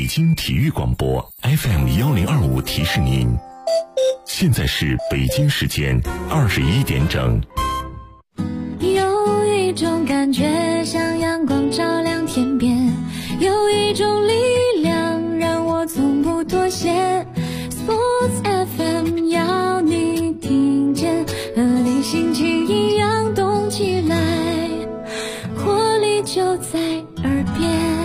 北京体育广播 FM1025提示您，现在是北京时间21点整。 有一种感觉像阳光照亮天边，有一种力量让我从不妥协。Sports FM 要你听见，和你心情一样动起来，活力就在耳边。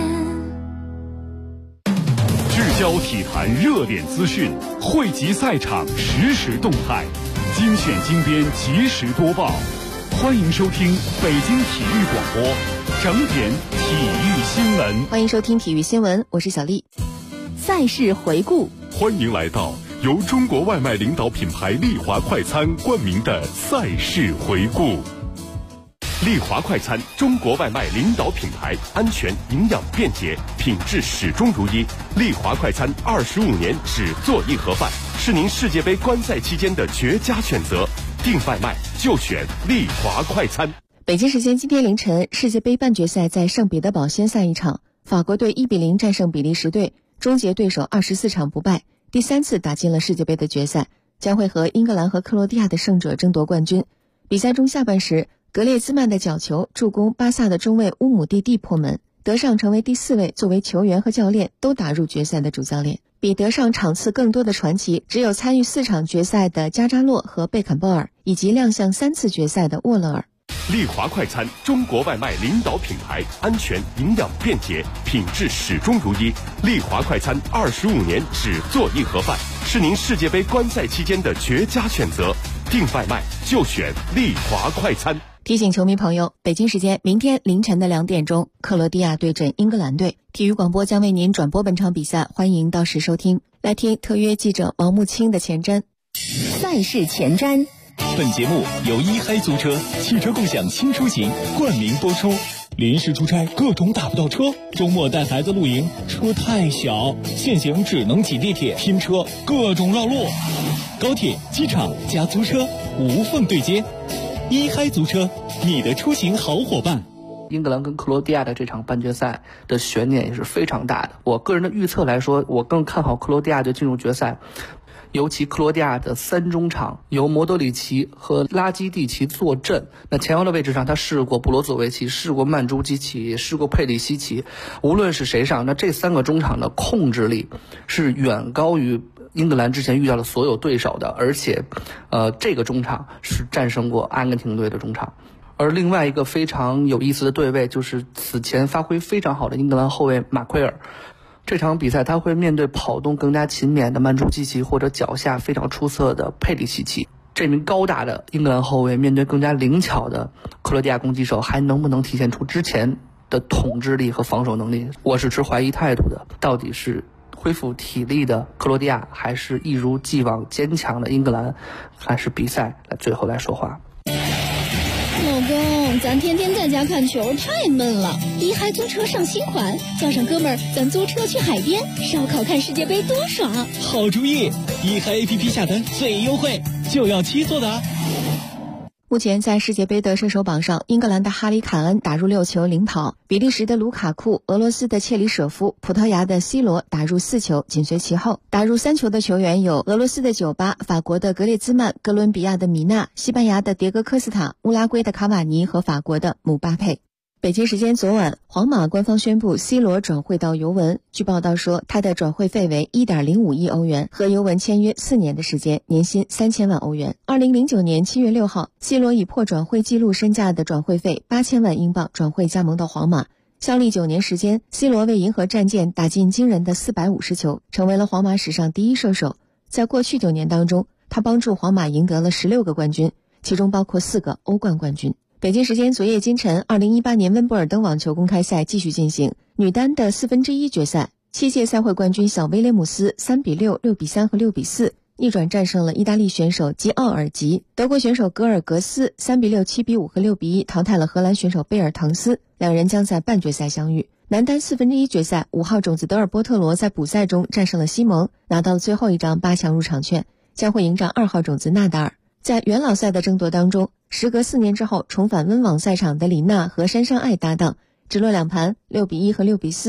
聚焦体坛热点资讯，汇集赛场实时动态，精选精编及时播报。欢迎收听北京体育广播整点体育新闻。 欢迎收听体育新闻，我是小丽。赛事回顾， 欢迎来到由中国外卖领导品牌丽华快餐冠名的赛事回顾。丽华快餐，中国外卖领导品牌，安全、营养、便捷，品质始终如一。丽华快餐25年只做一盒饭，是您世界杯观赛期间的绝佳选择。订外卖就选丽华快餐。 北京时间今天凌晨，世界杯半决赛在圣彼得堡先赛一场，法国队1-0战胜比利时队，终结对手24场不败，第3次打进了世界杯的决赛，将会和英格兰和克罗地亚的胜者争夺冠军。比赛中下半时，格列兹曼的角球助攻巴萨的中卫乌姆蒂蒂破门，德尚成为第4位作为球员和教练都打入决赛的主教练。比德尚场次更多的传奇只有参与4场决赛的加扎洛和贝坎鲍尔，以及亮相3次决赛的沃勒尔。 丽华快餐，中国外卖领导品牌，安全、营养、便捷，品质始终如一。丽华快餐25年只做一盒饭，是您世界杯观赛期间的绝佳选择。订外卖就选丽华快餐。 提醒球迷朋友，北京时间明天凌晨的2点钟，克罗地亚对阵英格兰队。体育广播将为您转播本场比赛，欢迎到时收听。来听特约记者王木清的前瞻。 赛事前瞻。 本节目由一嗨租车汽车共享轻出行冠名播出。临时出差各种打不到车，周末带孩子露营车太小，现行只能挤地铁拼车，各种绕路。高铁、机场加租车无缝对接，一嗨租车，你的出行好伙伴。 英格兰跟克罗地亚的这场半决赛的悬念也是非常大的。我个人的预测来说，我更看好克罗地亚队进入决赛。尤其克罗地亚的3中场由莫德里奇和拉基蒂奇坐镇，那前腰的位置上他试过布罗佐维奇，试过曼朱基奇，试过佩里西奇，无论是谁上，那这3个中场的控制力是远高于英格兰之前遇到的所有对手的，而且这个中场是战胜过阿根廷队的中场。而另外一个非常有意思的对位就是此前发挥非常好的英格兰后卫马奎尔，这场比赛他会面对跑动更加勤勉的曼朱基奇或者脚下非常出色的佩里西奇。这名高大的英格兰后卫面对更加灵巧的克罗地亚攻击手，还能不能体现出之前的统治力和防守能力？我是持怀疑态度的。到底是恢复体力的克罗地亚，还是一如既往坚强的英格兰？还是比赛最后来说话？ 老公，咱天天在家看球太闷了，一嗨租车上新款，叫上哥们儿，咱租车去海边烧烤看世界杯多爽！ 好主意，一嗨 APP 下单最优惠，就要7座的。 目前在世界杯的射手榜上，英格兰的哈里凯恩打入6球领跑，比利时的卢卡库、俄罗斯的切里舍夫、葡萄牙的 C 罗打入4球，紧随其后。打入3球的球员有俄罗斯的酒吧、法国的格列兹曼、哥伦比亚的米纳、西班牙的迭戈科斯塔、乌拉圭的卡瓦尼和法国的姆巴佩。北京时间昨晚，皇马官方宣布 C 罗转会到尤文。据报道说，他的转会费为 1.05 亿欧元，和尤文签约4年的时间，年薪3000万欧元。2009年7月6号 ，C 罗以破转会纪录身价的转会费8000万英镑转会加盟到皇马。效力9年时间 ，C 罗为银河战舰打进惊人的450球，成为了皇马史上第一射手。在过去9年当中，他帮助皇马赢得了16个冠军，其中包括4个欧冠冠军。北京时间昨夜今晨，2018年温布尔登网球公开赛继续进行，女单的1/4决赛，7届赛会冠军小威廉姆斯3-6、6-3和6-4逆转战胜了意大利选手吉奥尔吉，德国选手格尔格斯3-6、7-5和6-1淘汰了荷兰选手贝尔滕斯，两人将在半决赛相遇。男单1/4决赛，5号种子德尔波特罗在补赛中战胜了西蒙，拿到了最后一张8强入场券，将会迎战2号种子纳达尔。在元老赛的争夺当中，时隔4年之后重返温网赛场的李娜和珊珊爱搭档，直落2盘6-1和6-4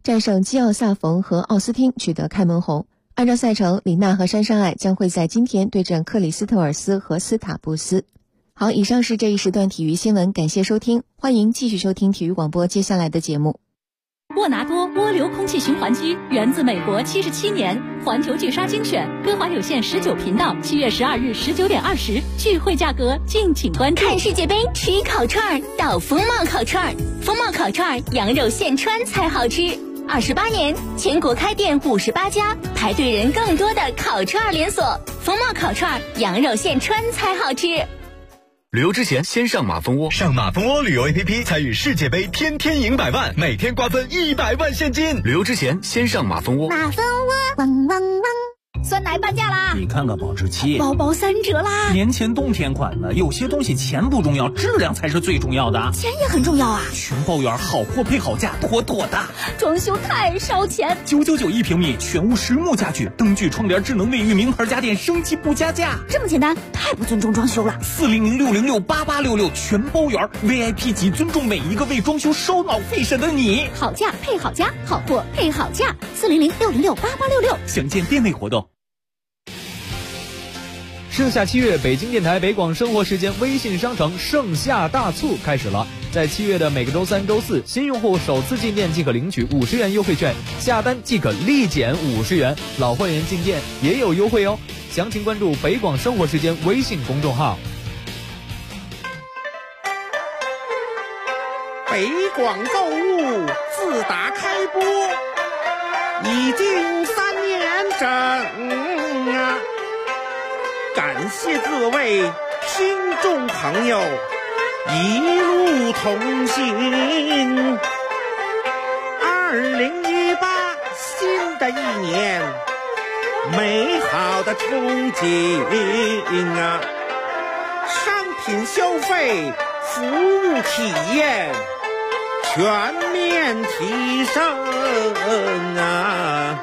战胜基奥萨冯和奥斯汀取得开门红。按照赛程，李娜和珊珊爱将会在今天对阵克里斯特尔斯和斯塔布斯。好，以上是这一时段体育新闻，感谢收听，欢迎继续收听体育广播接下来的节目。 沃拿多涡流空气循环机源自美国77年，环球巨鲨精选，歌华有线19频道，7月12日19点20，聚会价格敬请关注。 看世界杯吃烤串到风貌烤串，风貌烤串羊肉现穿才好吃。28年，全国开店58家，排队人更多的烤串连锁。风貌烤串羊肉现穿才好吃。 旅游之前先上马蜂窝， 上马蜂窝旅游 APP 参与世界杯，天天赢100万，每天瓜分100万现金。 旅游之前先上马蜂窝。 马蜂窝汪汪汪。酸奶半价啦！ 你看看保质期， 包包3折啦！ 年前冬天款的，有些东西钱不重要，质量才是最重要的。 钱也很重要啊！ 全包圆，好货配好价，妥妥的。 装修太烧钱 ，999一平米，全屋实木家具，灯具、窗帘、智能卫浴，名牌家电，升级不加价。 这么简单，太不尊重装修了。 400-606-8866，全包圆 ，VIP 级，尊重每一个为装修烧脑费神的你。 好价配好家，好货配好价，400-606-8866， 详见店内活动。 盛夏7月，北京电台北广生活时间微信商城盛夏大促开始了。在7月的每个周3、周4，新用户首次进店即可领取50元优惠券，下单即可立减50元，老会员进店也有优惠哦。详情关注北广生活时间微信公众号。 北广购物自打开播已经3年整啊！感谢各位听众朋友一路同行。2018新的一年，美好的憧憬啊！商品消费、服务体验全面提升啊！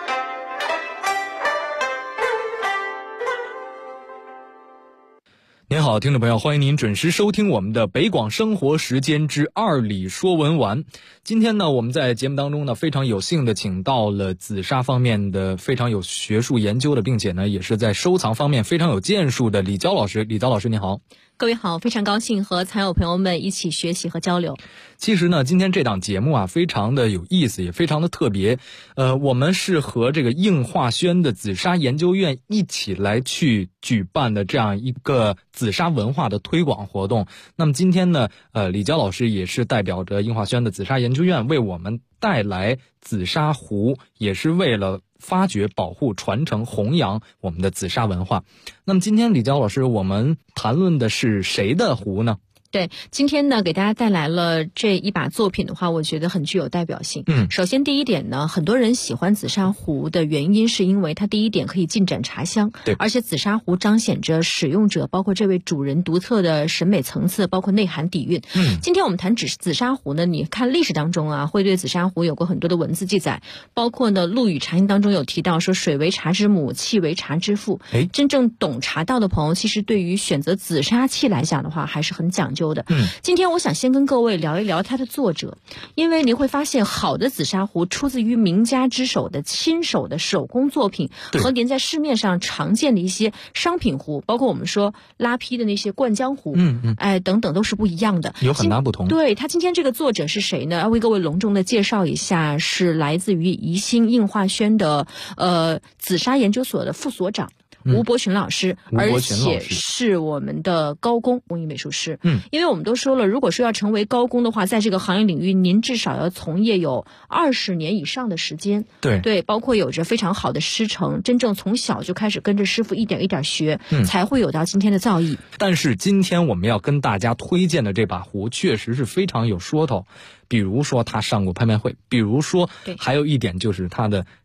您好，听众朋友，欢迎您准时收听我们的北广生活时间之2里说文玩。今天呢，我们在节目当中呢，非常有幸的请到了紫砂方面的非常有学术研究的，并且呢，也是在收藏方面非常有建树的李娇老师。李娇老师您好。 各位好，非常高兴和藏友朋友们一起学习和交流。 其实呢，今天这档节目啊，非常的有意思，也非常的特别。我们是和这个应化轩的紫砂研究院一起来去举办的这样一个紫砂文化的推广活动。那么今天呢，李娇老师也是代表着应化轩的紫砂研究院为我们带来紫砂壶，也是为了发掘、保护、传承、弘扬我们的紫砂文化。那么今天李娇老师，我们谈论的是谁的壶呢？ 对，今天呢给大家带来了这一把作品的话，我觉得很具有代表性。首先第一点呢，很多人喜欢紫砂壶的原因是因为它第一点可以进展茶香，对，而且紫砂壶彰显着使用者包括这位主人独特的审美层次，包括内涵底蕴。今天我们谈紫砂壶呢，你看历史当中啊，会对紫砂壶有过很多的文字记载，包括呢《陆羽茶经》当中有提到说水为茶之母，器为茶之父。真正懂茶道的朋友，其实对于选择紫砂器来讲的话，还是很讲究的。今天我想先跟各位聊一聊它的作者，因为您会发现好的紫砂壶出自于名家之手的亲手的手工作品，和您在市面上常见的一些商品壶，包括我们说拉坯的那些灌浆壶，等等都是不一样的， 有很大不同。 对，他今天这个作者是谁呢？要为各位隆重的介绍一下，是来自于宜兴应化轩的紫砂研究所的副所长吴伯群老师，而且是我们的高工工艺美术师。因为我们都说了，如果说要成为高工的话，在这个行业领域，您至少要从业有20年以上的时间。对，包括有着非常好的师承，真正从小就开始跟着师傅一点一点学，才会有到今天的造诣。 但是今天我们要跟大家推荐的这把壶，确实是非常有说头。比如说他上过拍卖会，比如说还有一点就是他的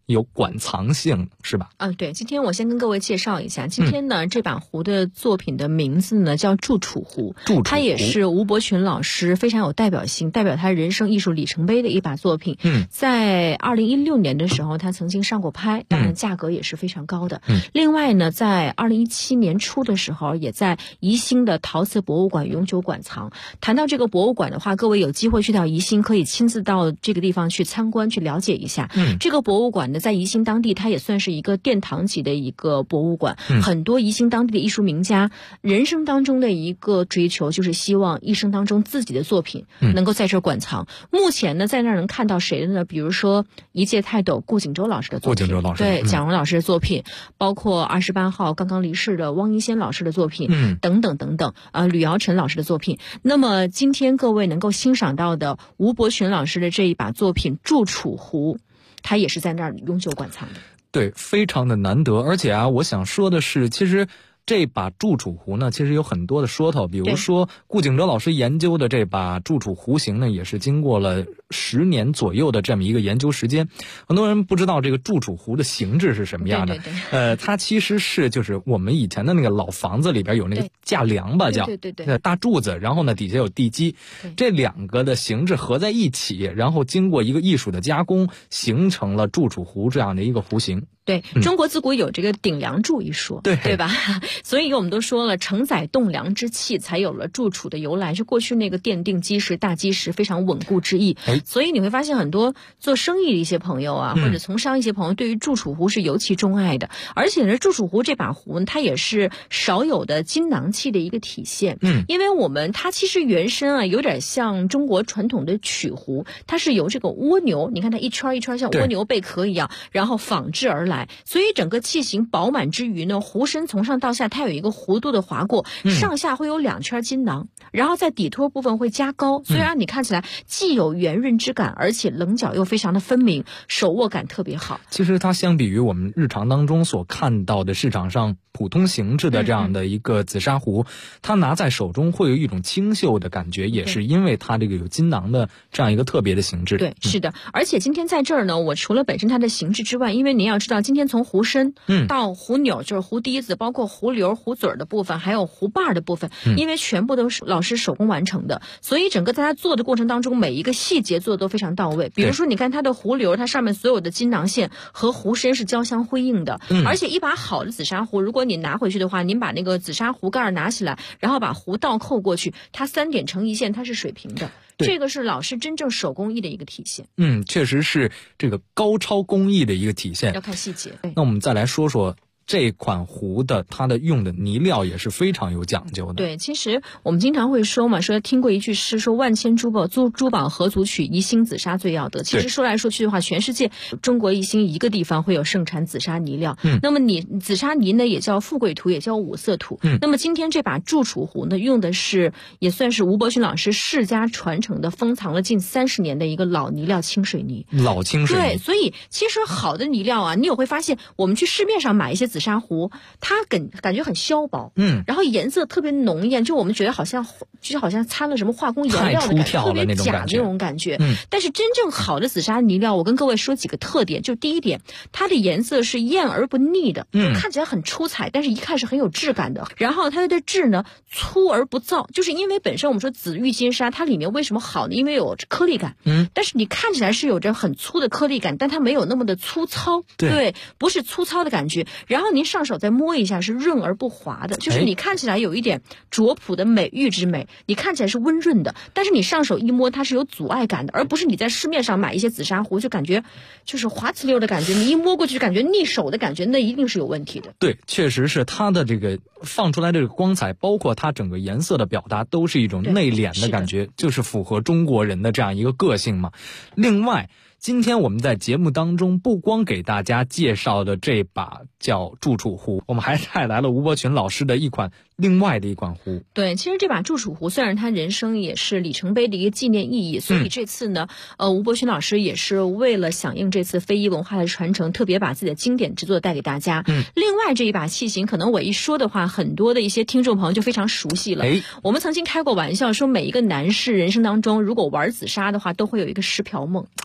有馆藏性，是吧？ 对，今天我先跟各位介绍一下，今天呢，这把壶的作品的名字呢叫祝楚壶，它也是吴伯群老师非常有代表性，代表他人生艺术里程碑的一把作品。在2016年的时候，他曾经上过拍，当然价格也是非常高的。另外呢，在2017年初的时候，也在宜兴的陶瓷博物馆永久馆藏。谈到这个博物馆的话，各位有机会去到宜兴，可以亲自到这个地方去参观，去了解一下。这个博物馆呢，在宜兴当地，它也算是一个殿堂级的一个博物馆。很多宜兴当地的艺术名家，人生当中的一个追求就是希望一生当中自己的作品能够在这儿馆藏。目前呢，在那儿能看到谁的呢？比如说一介泰斗顾景舟老师的作品，对，蒋荣老师的作品，包括28号刚刚离世的汪一仙老师的作品，等等等等，吕尧臣老师的作品。那么今天各位能够欣赏到的吴伯群老师的这一把作品祝楚壶，它也是在那儿永久馆藏的。 对，非常的难得。而且我想说的是，其实这把祝楚壶呢，其实有很多的说头，比如说顾景舟老师研究的这把祝楚壶型呢，也是经过了10年左右的这么一个研究时间。很多人不知道这个祝楚壶的形制是什么样的，它其实是就是我们以前的那个老房子里边有那个架梁吧，叫大柱子，然后呢底下有地基，这两个的形制合在一起，然后经过一个艺术的加工，形成了祝楚壶这样的一个壶型。 对，中国自古有这个顶梁柱一说，对吧？所以我们都说了，承载栋梁之器，才有了祝楚的由来，是过去那个奠定基石、大基石非常稳固之意。所以你会发现很多做生意的一些朋友啊，或者从商一些朋友，对于祝楚壶是尤其钟爱的。而且呢，祝楚壶这把壶，它也是少有的金囊器的一个体现。因为它其实原身有点像中国传统的曲壶，它是由这个蜗牛，你看它一圈一圈像蜗牛贝壳一样，然后仿制而来。所以整个器型饱满之余呢，壶身从上到下它有一个弧度的划过，上下会有2圈金囊，然后在底托部分会加高，所以让你看起来既有圆润之感，而且棱角又非常的分明，手握感特别好。 其实它相比于我们日常当中所看到的市场上普通形制的这样的一个紫砂壶，它拿在手中会有一种清秀的感觉，也是因为它这个有金囊的这样一个特别的形制。 对，是的。而且今天在这儿呢，我除了本身它的形制之外，因为您要知道今天从壶身到壶钮，就是壶底子，包括壶流、壶嘴的部分，还有壶把的部分，因为全部都是老师手工完成的，所以整个在它做的过程当中，每一个细节做的都非常到位。比如说你看它的壶流，它上面所有的金囊线和壶身是交相辉映的，而且一把好的紫砂壶，如果你拿回去的话，您把那个紫砂壶盖拿起来，然后把壶倒扣过去，它3点成一线，它是水平的。这个是老师真正手工艺的一个体现。 确实是这个高超工艺的一个体现， 要看细节。 那我们再来说说这款壶的它的用的泥料也是非常有讲究的。 对，其实我们经常会说嘛，说听过一句诗，说万千珠宝何足取，宜兴紫砂最要得。其实说来说去的话，全世界中国宜兴一个地方会有盛产紫砂泥料。那么紫砂泥呢，也叫富贵土，也叫五色土。那么今天这把祝楚壶呢，用的是也算是吴伯群老师世家传承的，封藏了近30年的一个老泥料清水泥。 老清水泥。 对，所以其实好的泥料你也会发现，我们去市面上买一些紫砂壶，它感觉很削薄，然后颜色特别浓艳，就我们觉得好像掺了什么化工颜料的感觉，特别假那种感觉。但是真正好的紫砂泥料，我跟各位说几个特点。就第一点，它的颜色是艳而不腻的，看起来很出彩，但是一看是很有质感的。然后它的质呢，粗而不燥，就是因为本身我们说紫玉金砂，它里面为什么好呢？因为有颗粒感，但是你看起来是有着很粗的颗粒感，但它没有那么的粗糙，对，不是粗糙的感觉。然后您上手再摸一下，是润而不滑的，就是你看起来有一点拙朴的美玉之美，你看起来是温润的，但是你上手一摸它是有阻碍感的，而不是你在市面上买一些紫砂壶就感觉就是滑呲溜的感觉，你一摸过去就感觉腻手的感觉，那一定是有问题的。 对，确实是它的这个放出来这个光彩，包括它整个颜色的表达，都是一种内敛的感觉，就是符合中国人的这样一个个性嘛。另外，今天我们在节目当中不光给大家介绍的这把叫祝楚壶，我们还带来了吴伯群老师的另外的一款壶。 对，其实这把祝楚壶虽然他人生也是里程碑的一个纪念意义，所以这次呢，吴伯群老师也是为了响应这次非遗文化的传承，特别把自己的经典之作带给大家。另外这一把器型，可能我一说的话，很多的一些听众朋友就非常熟悉了。我们曾经开过玩笑说，每一个男士人生当中，如果玩紫砂的话，都会有一个10瓢梦。对，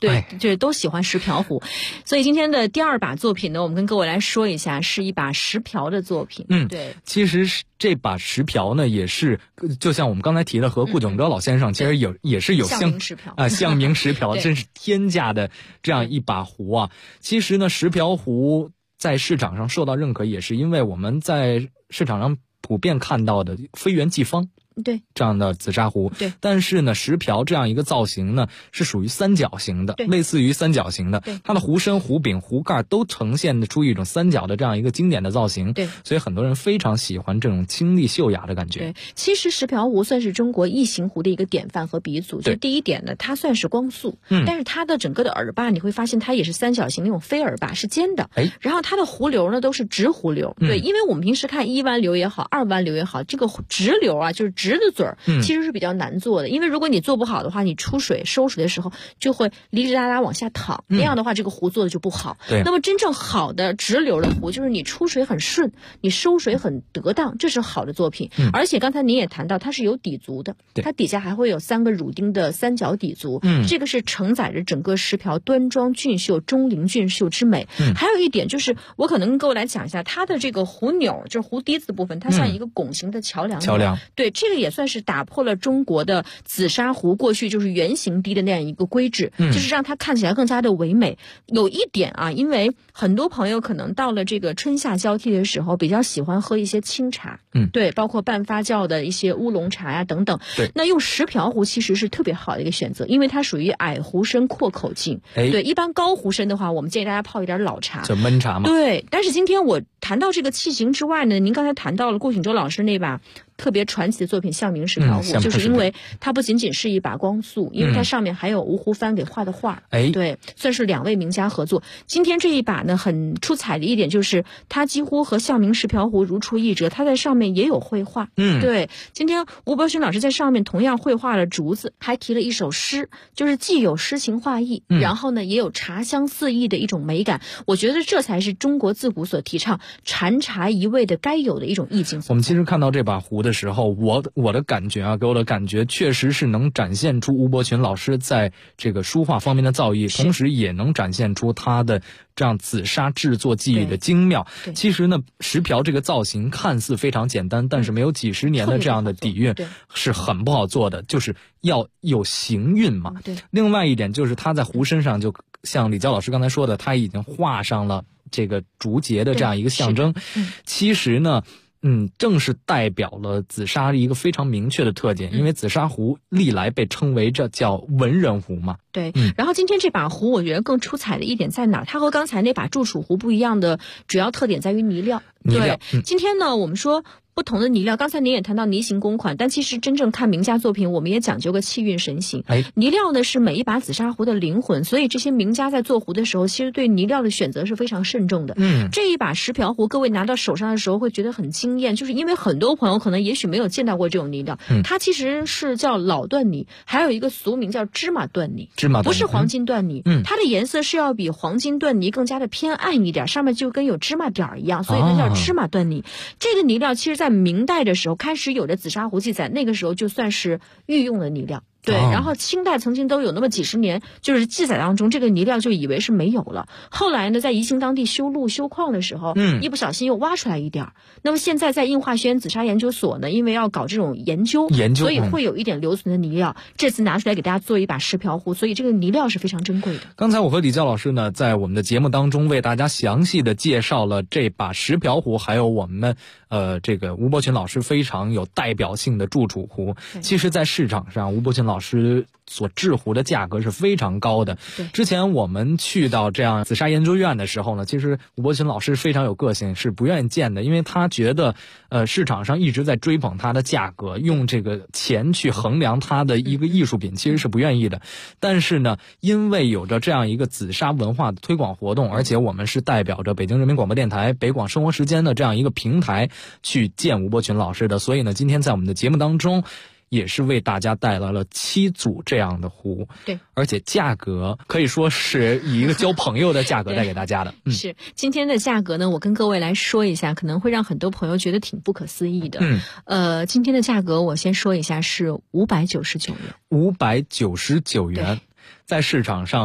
就是都喜欢石瓢湖。所以今天的第二把作品呢，我们跟各位来说一下，是一把石瓢的作品。对， 其实这把石瓢呢，也是就像我们刚才提的，和顾炯哲老先生其实也是有象名石瓢象名石瓢真是天价的这样一把壶啊。其实呢，石瓢壶在市场上受到认可，也是因为我们在市场上普遍看到的非圆即方对这样的紫砂壶， 对， 但是呢，石瓢这样一个造型呢，是属于三角形的，类似于三角形的，它的壶身、壶柄、壶盖都呈现得出一种三角的这样一个经典的造型， 对， 所以很多人非常喜欢这种清丽秀雅的感觉。 对，其实石瓢壶算是中国异形壶的一个典范和鼻祖。就第一点呢，它算是光速，但是它的整个的耳把你会发现它也是三角形那种飞耳把，是尖的，然后它的壶流呢都是直壶流，对，因为我们平时看一弯流也好，二弯流也好，这个直流啊，就是直的嘴儿。其实是比较难做的，因为如果你做不好的话，你出水收水的时候就会哩哩啦啦往下淌，那样的话这个壶做的就不好。 对， 那么真正好的直流的壶，就是你出水很顺，你收水很得当，这是好的作品。而且刚才您也谈到，它是有底足的，它底下还会有3个乳钉的三角底足，这个是承载着整个石瓢端庄俊秀、钟灵俊秀之美。还有一点就是，我可能跟各位来讲一下它的这个壶钮，就是壶底子的部分，它像一个拱形的桥梁。对，这个也算是打破了中国的紫砂壶过去就是圆形滴的那样一个规制，就是让它看起来更加的唯美。有一点啊，因为很多朋友可能到了这个春夏交替的时候，比较喜欢喝一些清茶，对，包括半发酵的一些乌龙茶呀等等。对，那用石瓢壶其实是特别好的一个选择，因为它属于矮壶身阔口径。对，一般高壶身的话，我们建议大家泡一点老茶， 就闷茶嘛。 对，但是今天我谈到这个器型之外呢，您刚才谈到了顾炯哲老师那把特别传奇的作品象名石瓢壶，就是因为它不仅仅是一把光速，因为它上面还有吴湖帆给画的画，对，算是2位名家合作。今天这一把呢，很出彩的一点就是它几乎和象名石瓢壶如出一辙，它在上面也有绘画，对。今天吴伯勋老师在上面同样绘画了竹子，还提了一首诗，就是既有诗情画意，然后呢也有茶香四溢的一种美感。我觉得这才是中国自古所提倡禅茶一味的该有的一种意境。 我们其实看到这把壶的时候，我的感觉啊，给我的感觉确实是能展现出吴伯群老师在这个书画方面的造诣，同时也能展现出他的这样紫砂制作技艺的精妙。其实呢，石瓢这个造型看似非常简单，但是没有几十年的这样的底蕴是很不好做的，就是要有行韵嘛。另外一点就是他在壶身上，就像李娇老师刚才说的，他已经画上了这个竹节的这样一个象征。其实呢，正是代表了紫砂一个非常明确的特点，因为紫砂壶历来被称为这叫文人壶嘛。 对，然后今天这把壶我觉得更出彩的一点在哪儿？它和刚才那把祝楚壶不一样的主要特点在于泥料。对，今天呢我们说不同的泥料，刚才您也谈到泥形公款，但其实真正看名家作品，我们也讲究个气韵神形。泥料呢是每一把紫砂壶的灵魂，所以这些名家在做壶的时候，其实对泥料的选择是非常慎重的。这一把石瓢壶，各位拿到手上的时候会觉得很惊艳，就是因为很多朋友可能也许没有见到过这种泥料，它其实是叫老缎泥，还有一个俗名叫芝麻缎泥，不是黄金缎泥。它的颜色是要比黄金缎泥更加的偏暗一点，上面就跟有芝麻点儿一样，所以它叫芝麻缎泥。这个泥料其实在明代的时候开始有的紫砂壶记载，那个时候就算是御用的泥料。对，然后清代曾经都有那么几十年，就是记载当中这个泥料就以为是没有了。后来呢，在宜兴当地修路修矿的时候，一不小心又挖出来一点。那么现在在应化学院紫砂研究所呢，因为要搞这种研究，所以会有一点留存的泥料。这次拿出来给大家做一把石瓢壶，所以这个泥料是非常珍贵的。 刚才我和李娇老师呢，在我们的节目当中为大家详细的介绍了这把石瓢壶，还有我们这个吴伯群老师非常有代表性的祝楚壶。其实在市场上，吴伯群老师所制壶的价格是非常高的。之前我们去到这样紫砂研究院的时候呢，其实吴伯群老师非常有个性，是不愿意见的，因为他觉得市场上一直在追捧它的价格，用这个钱去衡量它的一个艺术品，其实是不愿意的。但是呢，因为有着这样一个紫砂文化的推广活动，而且我们是代表着北京人民广播电台北广生活时间的这样一个平台去见吴伯群老师的，所以呢，今天在我们的节目当中也是为大家带来了7组这样的壶。 对， 而且价格可以说是以一个交朋友的价格带给大家的。 是今天的价格呢，我跟各位来说一下，可能会让很多朋友觉得挺不可思议的。今天的价格我先说一下是599元。 599元，在市场上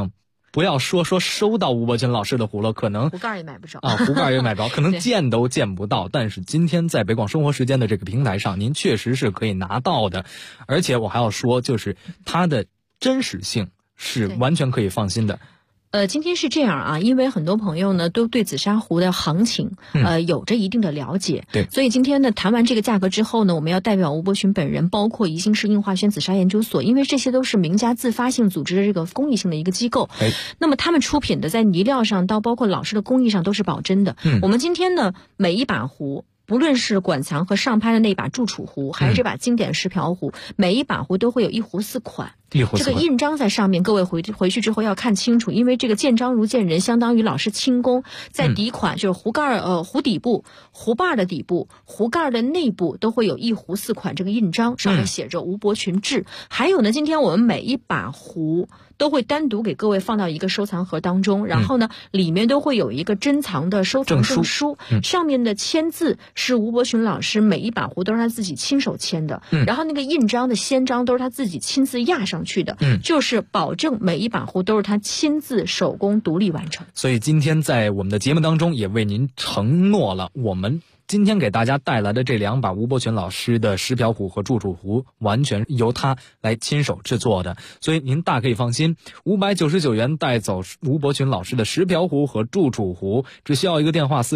不要说收到吴伯群老师的葫芦，可能壶盖也买不着壶盖也买不着，可能见都见不到。但是今天在北广生活时间的这个平台上，您确实是可以拿到的。而且我还要说，就是它的真实性是完全可以放心的。 今天是这样啊，因为很多朋友呢都对紫砂壶的行情有着一定的了解， 对， 所以今天呢谈完这个价格之后呢，我们要代表吴伯群本人，包括宜兴市硬化轩紫砂研究所，因为这些都是名家自发性组织的这个公益性的一个机构，那么他们出品的在泥料上到包括老师的工艺上都是保真的。我们今天呢每一把壶，不论是馆藏和上拍的那把祝楚壶，还是这把经典石瓢壶，每一把壶都会有一壶4款。这个印章在上面，各位回去之后要看清楚，因为这个见章如见人，相当于老师亲工。在底款就是壶盖壶底部、壶把的底部、壶盖的内部都会有一壶4款这个印章，上面写着吴伯群志。还有呢，今天我们每一把壶都会单独给各位放到一个收藏盒当中，然后呢里面都会有一个珍藏的收藏证书，上面的签字是吴伯群老师每一把壶都是他自己亲手签的，然后那个印章的先章都是他自己亲自压上去的，就是保证每一把壶都是他亲自手工独立完成。 所以今天在我们的节目当中也为您承诺了，我们今天给大家带来的这2把吴伯群老师的石瓢壶和祝楚壶，完全由他来亲手制作的，所以您大可以放心，599元带走吴伯群老师的石瓢壶和祝楚壶，只需要一个电话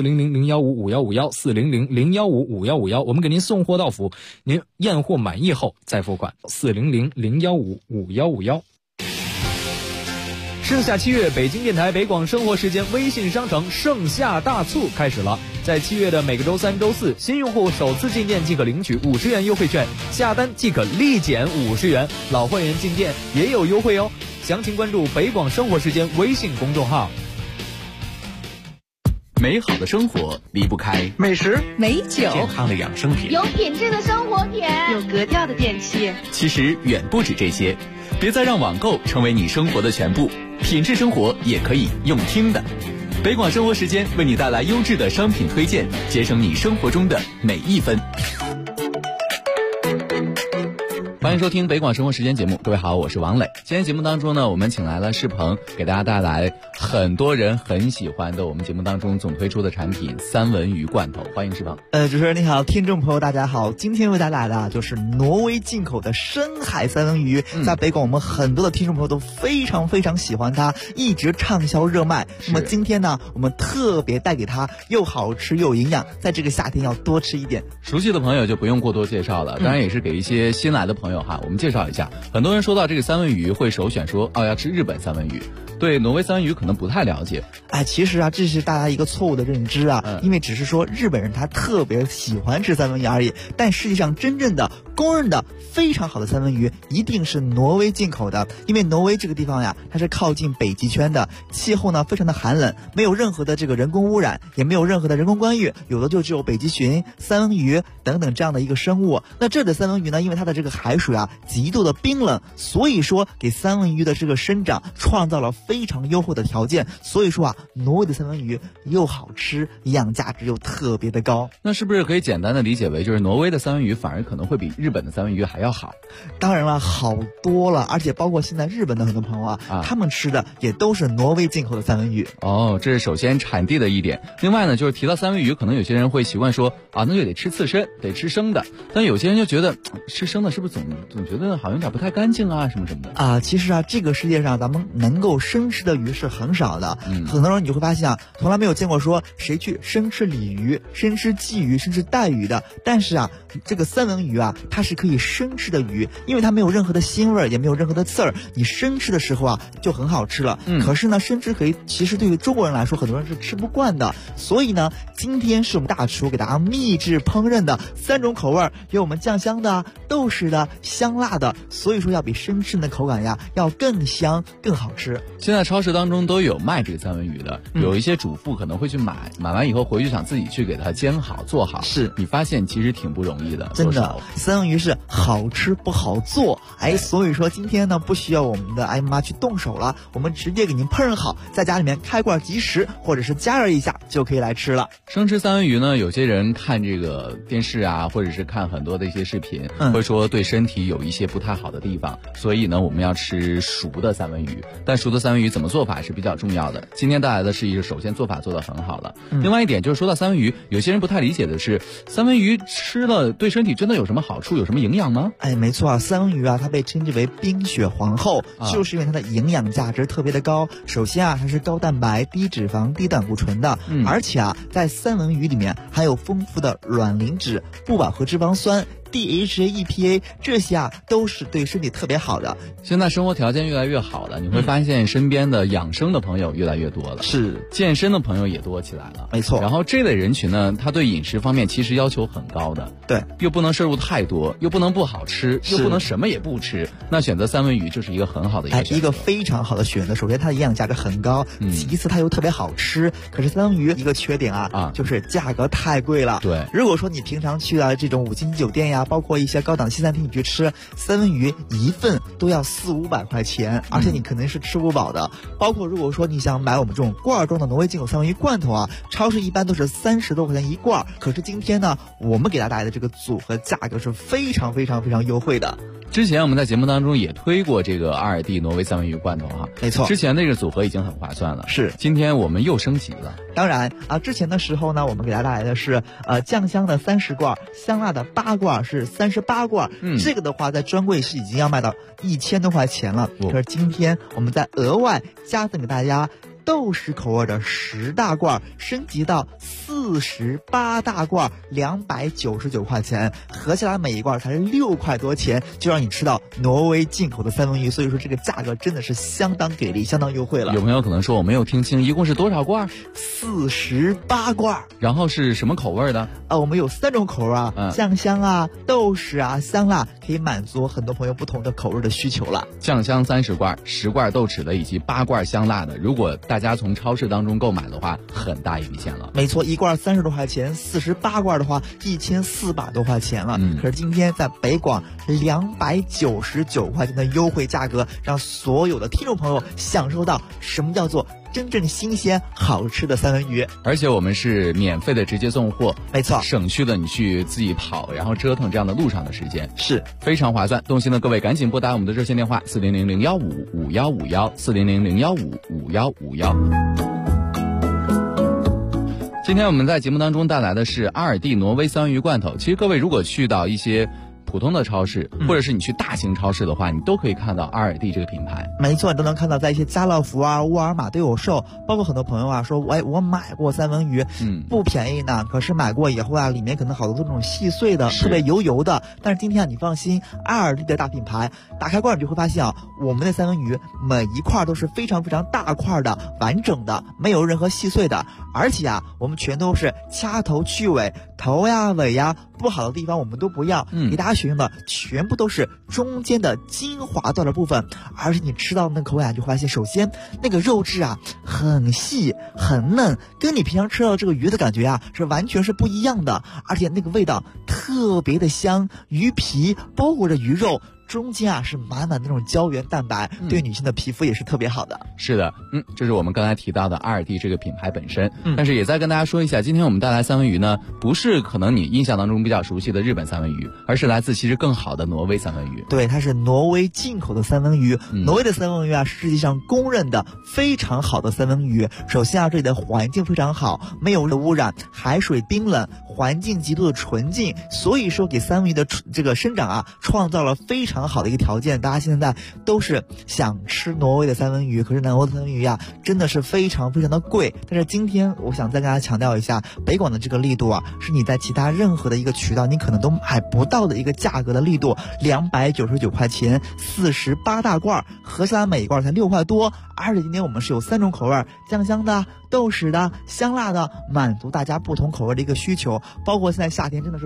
400-015-5151，400-015-5151，我们给您送货到府，您验货满意后再付款，400-015-5151。 盛夏7月，北京电台北广生活时间微信商城盛夏大促开始了。在7月的每个周3、周4，新用户首次进店即可领取50元优惠券，下单即可立减50元，老会员进店也有优惠哦。详情关注北广生活时间微信公众号。 美好的生活离不开美食、 美酒、 健康的养生品、 有品质的生活品、 有格调的电器。 其实远不止这些，别再让网购成为你生活的全部，品质生活也可以用听的。北广生活时间为你带来优质的商品推荐，节省你生活中的每一分。欢迎收听北广生活时间节目，各位好，我是王磊。今天节目当中呢，我们请来了世鹏，给大家带来很多人很喜欢的我们节目当中总推出的产品三文鱼罐头。欢迎世鹏。 主持人你好，听众朋友大家好，今天为大家带来的就是挪威进口的深海三文鱼，在北广我们很多的听众朋友都非常非常喜欢它，一直畅销热卖。那么今天呢，我们特别带给它又好吃又有营养，在这个夏天要多吃一点。 熟悉的朋友就不用过多介绍了，当然也是给一些新来的朋友我们介绍一下。很多人说到这个三文鱼会首选说要吃日本三文鱼，对挪威三文鱼可能不太了解。 其实这是大家一个错误的认知因为只是说日本人他特别喜欢吃三文鱼而已，但实际上真正的公认的非常好的三文鱼一定是挪威进口的。因为挪威这个地方它是靠近北极圈的，气候呢非常的寒冷，没有任何的这个人工污染，也没有任何的人工干预，有的就只有北极熊、三文鱼等等这样的一个生物。那这里的三文鱼呢，因为它的这个海水极度的冰冷，所以说给三文鱼的这个生长创造了非常优厚的条件。所以说挪威的三文鱼又好吃，营养价值又特别的高。 那是不是可以简单的理解为，就是挪威的三文鱼反而可能会比日本的三文鱼还要好？ 当然了，好多了，而且包括现在日本的很多朋友他们吃的也都是挪威进口的三文鱼。 这是首先产地的一点。另外呢，就是提到三文鱼，可能有些人会习惯说那就得吃刺身，得吃生的。但有些人就觉得吃生的是不是总觉得好像有点不太干净什么什么的其实这个世界上咱们能够生吃的鱼是很少的。很多人你会发现从来没有见过说谁去生吃鲤鱼、生吃鲫鱼、生吃带鱼的。但是这个三文鱼它是可以生吃的鱼，因为它没有任何的腥味，也没有任何的刺儿，你生吃的时候就很好吃了。可是呢，生吃其实对于中国人来说，很多人是吃不惯的。所以呢，今天是我们大厨给大家秘制烹饪的3种口味，有我们酱香的、豆豉的、香辣的，所以说要比生吃的口感要更香更好吃。 现在超市当中都有卖这个三文鱼的，有一些主妇可能会去买完以后回去想自己去给它煎好做好。 是你发现其实挺不容易的， 真的。三文鱼是好吃不好做，所以说今天呢不需要我们的艾妈去动手了，我们直接给您烹饪好，在家里面开罐即食，或者是加热一下就可以来吃了。 生吃三文鱼呢，有些人看这个电视啊，或者是看很多的一些视频，会说对身体有一些不太好的地方，所以呢我们要吃熟的三文鱼。但熟的三文鱼怎么做法是比较重要的。今天带来的是一个首先做法做得很好了，另外一点就是说到三文鱼，有些人不太理解的是，三文鱼吃了对身体真的有什么好处，有什么营养吗？ 没错啊，三文鱼啊它被称之为冰雪皇后，就是因为它的营养价值特别的高。首先啊它是高蛋白、低脂肪、低胆固醇的，而且啊在三文鱼里面含有丰富的卵磷脂、不饱和脂肪酸、DHA、EPA， 这些啊都是对身体特别好的。 现在生活条件越来越好了，你会发现身边的养生的朋友越来越多了， 是健身的朋友也多起来了， 没错。 然后这类人群呢，他对饮食方面其实要求很高的， 对， 又不能摄入太多，又不能不好吃，又不能什么也不吃，那选择三文鱼就是一个很好的一个非常好的选择。首先它的营养价值很高，其次它又特别好吃。可是三文鱼一个缺点啊，就是价格太贵了。 对， 如果说你平常去了这种5星级酒店呀，包括一些高档西餐厅，你去吃三文鱼一份都要400-500块钱，而且你可能是吃不饱的。包括如果说你想买我们这种罐装的挪威进口三文鱼罐头啊，超市一般都是30多块钱一罐。可是今天呢，我们给大家带来的这个组合价格是非常非常非常优惠的。 之前我们在节目当中也推过这个2D挪威三文鱼罐头哈， 没错， 之前那个组合已经很划算了， 是， 今天我们又升级了。 当然啊，之前的时候呢，我们给大家带来的是酱香的30罐，香辣的8罐是38罐，这个的话在专柜是已经要卖到1000多块钱了。可是今天我们再额外加赠给大家豆豉口味的10大罐，升级到48大罐，299块钱，合起来每一罐才是6块多钱，就让你吃到挪威进口的三文鱼。所以说这个价格真的是相当给力，相当优惠了。 有朋友可能说我没有听清，一共是多少罐 ？48罐。 然后是什么口味的？ 我们有3种口味啊，酱香啊、豆豉啊、香辣，可以满足很多朋友不同的口味的需求了。 酱香30罐、10罐豆豉的，以及8罐香辣的。如果大家从超市当中购买的话，很大一笔钱了。 没错，一罐30多块钱，48罐的话1400多块钱了。可是今天在北广299块钱的优惠价格，让所有的听众朋友享受到什么叫做真正新鲜好吃的三文鱼。 而且我们是免费的直接送货， 没错， 省去了你去自己跑然后折腾这样的路上的时间， 是非常划算。动心的各位赶紧拨打我们的热线电话400-015-5151，400-015-5151。今天我们在节目当中带来的是阿尔蒂挪威三文鱼罐头。其实各位如果去到一些普通的超市，或者是你去大型超市的话，你都可以看到阿尔蒂这个品牌。 没错，你都能看到在一些家乐福啊、沃尔玛都有售。包括很多朋友啊说，我买过三文鱼，不便宜呢。可是买过以后啊，里面可能好多都是那种细碎的，特别油的。但是今天啊，你放心，阿尔蒂的大品牌，打开罐就会发现啊，我们的三文鱼每一块都是非常非常大块的、完整的，没有任何细碎的。而且啊，我们全都是掐头去尾，头呀尾呀不好的地方我们都不要，给大家选用的全部都是中间的精华段的部分。而且你吃到那口感就发现，首先那个肉质啊很细很嫩，跟你平常吃到这个鱼的感觉啊是完全是不一样的。而且那个味道特别的香，鱼皮包裹着鱼肉，中间啊是满满的那种胶原蛋白，对女性的皮肤也是特别好的。 是的，这是我们刚才提到的阿尔蒂这个品牌本身。但是也再跟大家说一下，今天我们带来三文鱼呢，不是可能你印象当中比较熟悉的日本三文鱼，而是来自其实更好的挪威三文鱼。 对，它是挪威进口的三文鱼。挪威的三文鱼啊，是世界上公认的非常好的三文鱼。首先啊，这里的环境非常好，没有污染，海水冰冷，环境极度的纯净，所以说给三文鱼的这个生长啊，创造了非常好的一个条件。大家现在都是想吃挪威的三文鱼，可是挪威的三文鱼啊，真的是非常非常的贵。但是今天我想再跟大家强调一下，北广的这个力度啊，是你在其他任何的一个渠道你可能都买不到的一个价格的力度，299块钱，48大罐，合起来每一罐才6块多。而且今天我们是有3种口味，酱香的、豆豉的、香辣的，满足大家不同口味的一个需求。包括现在夏天真的是